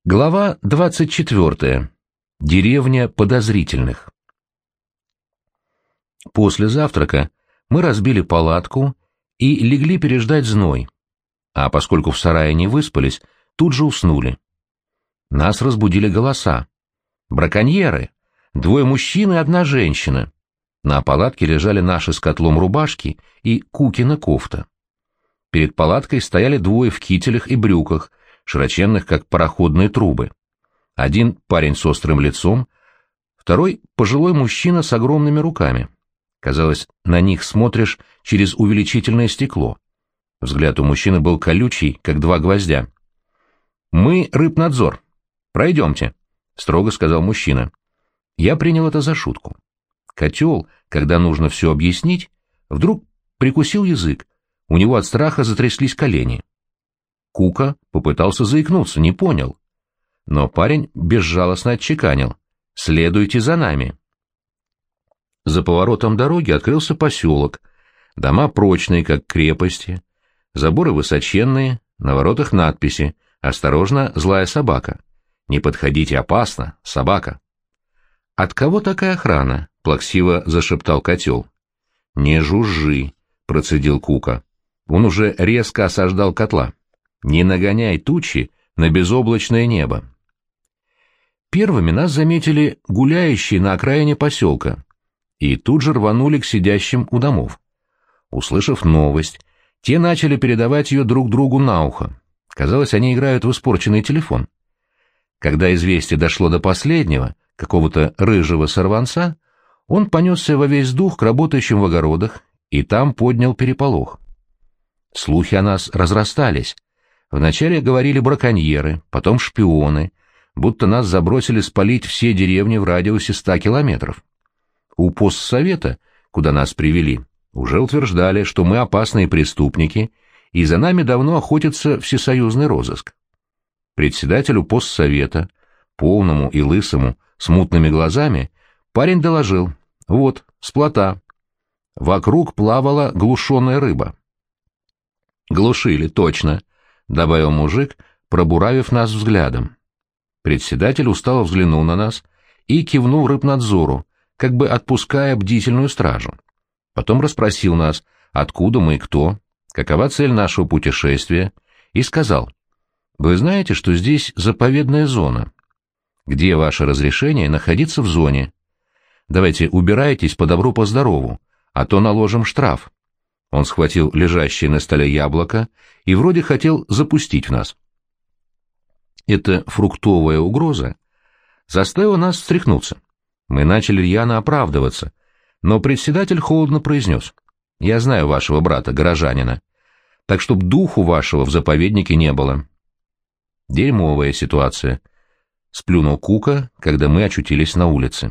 Глава 24. Деревня подозрительных. После завтрака мы разбили палатку и легли переждать зной, а поскольку в сарае не выспались, тут же уснули. Нас разбудили голоса. Браконьеры! 2 мужчин и 1 женщина. На палатке лежали наши с котлом рубашки и Кукина кофта. Перед палаткой стояли 2 в кителях и брюках, широченных, как пароходные трубы. Один парень с острым лицом, второй — пожилой мужчина с огромными руками. Казалось, на них смотришь через увеличительное стекло. Взгляд у мужчины был колючий, как 2 гвоздя. «Мы рыбнадзор. Пройдемте», — строго сказал мужчина. Я принял это за шутку. Котел, когда нужно все объяснить, вдруг прикусил язык, у него от страха затряслись колени. Кука попытался заикнуться, не понял. Но парень безжалостно отчеканил: «Следуйте за нами». За поворотом дороги открылся поселок. Дома прочные, как крепости. Заборы высоченные, на воротах надписи: «Осторожно, злая собака». «Не подходите, опасно, собака». «От кого такая охрана?» — плаксиво зашептал котел. «Не жужжи», — процедил Кука. Он уже резко осаждал котла. «Не нагоняй тучи на безоблачное небо». Первыми нас заметили гуляющие на окраине поселка и тут же рванули к сидящим у домов. Услышав новость, те начали передавать ее друг другу на ухо. Казалось, они играют в испорченный телефон. Когда известие дошло до последнего, какого-то рыжего сорванца, он понесся во весь дух к работающим в огородах и там поднял переполох. Слухи о нас разрастались. Вначале говорили браконьеры, потом шпионы, будто нас забросили спалить все деревни в радиусе 100 километров. У постсовета, куда нас привели, уже утверждали, что мы опасные преступники, и за нами давно охотится всесоюзный розыск. Председателю постсовета, полному и лысому, с мутными глазами, парень доложил: «Вот, с плота. Вокруг плавала глушеная рыба». «Глушили, точно», — добавил мужик, пробуравив нас взглядом. Председатель устало взглянул на нас и кивнул рыбнадзору, как бы отпуская бдительную стражу. Потом расспросил нас, откуда мы и кто, какова цель нашего путешествия, и сказал: «Вы знаете, что здесь заповедная зона? Где ваше разрешение находиться в зоне? Давайте убирайтесь по добру, по здорову, а то наложим штраф». Он схватил лежащее на столе яблоко и вроде хотел запустить в нас. Эта фруктовая угроза заставила нас встряхнуться. Мы начали рьяно оправдываться, но председатель холодно произнес: «Я знаю вашего брата, горожанина, так чтоб духу вашего в заповеднике не было». «Дерьмовая ситуация», — сплюнул Кука, когда мы очутились на улице.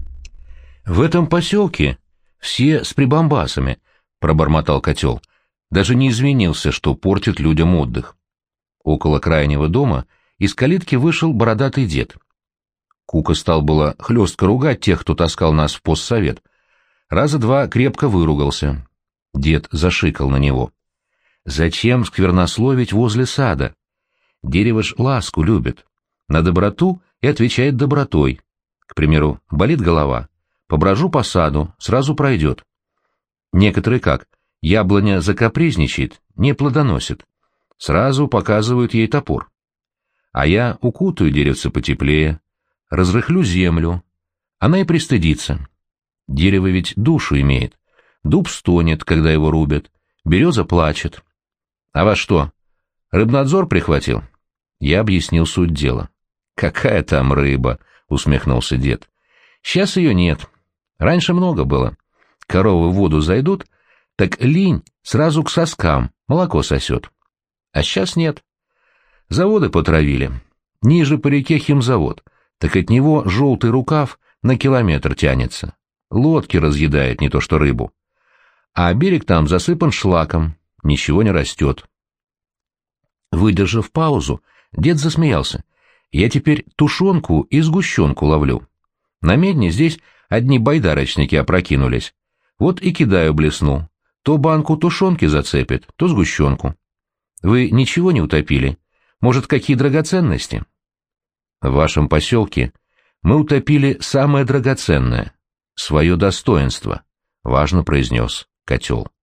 «В этом поселке все с прибамбасами», — пробормотал котел. Даже не извинился, что портит людям отдых. Около крайнего дома из калитки вышел бородатый дед. Кука стал было хлестко ругать тех, кто таскал нас в постсовет. Раза 2 крепко выругался. Дед зашикал на него: «Зачем сквернословить возле сада? Дерево ж ласку любит. На доброту и отвечает добротой. К примеру, болит голова, поброжу по саду, сразу пройдет. Некоторые как: яблоня закапризничает, не плодоносит. Сразу показывают ей топор. А я укутаю деревце потеплее, разрыхлю землю. Она и пристыдится. Дерево ведь душу имеет. Дуб стонет, когда его рубят, береза плачет. А вас что, рыбнадзор прихватил?» Я объяснил суть дела. «Какая там рыба?» — усмехнулся дед. «Сейчас ее нет. Раньше много было. Коровы в воду зайдут, так линь сразу к соскам, молоко сосет. А сейчас нет. Заводы потравили. Ниже по реке химзавод, так от него желтый рукав на километр тянется. Лодки разъедает, не то что рыбу. А берег там засыпан шлаком, ничего не растет». Выдержав паузу, дед засмеялся. «Я теперь тушенку и сгущенку ловлю. На медне здесь одни байдарочники опрокинулись. Вот и кидаю блесну. То банку тушенки зацепит, то сгущенку. Вы ничего не утопили? Может, какие драгоценности?» В вашем поселке мы утопили самое драгоценное — свое достоинство, — важно произнес котел.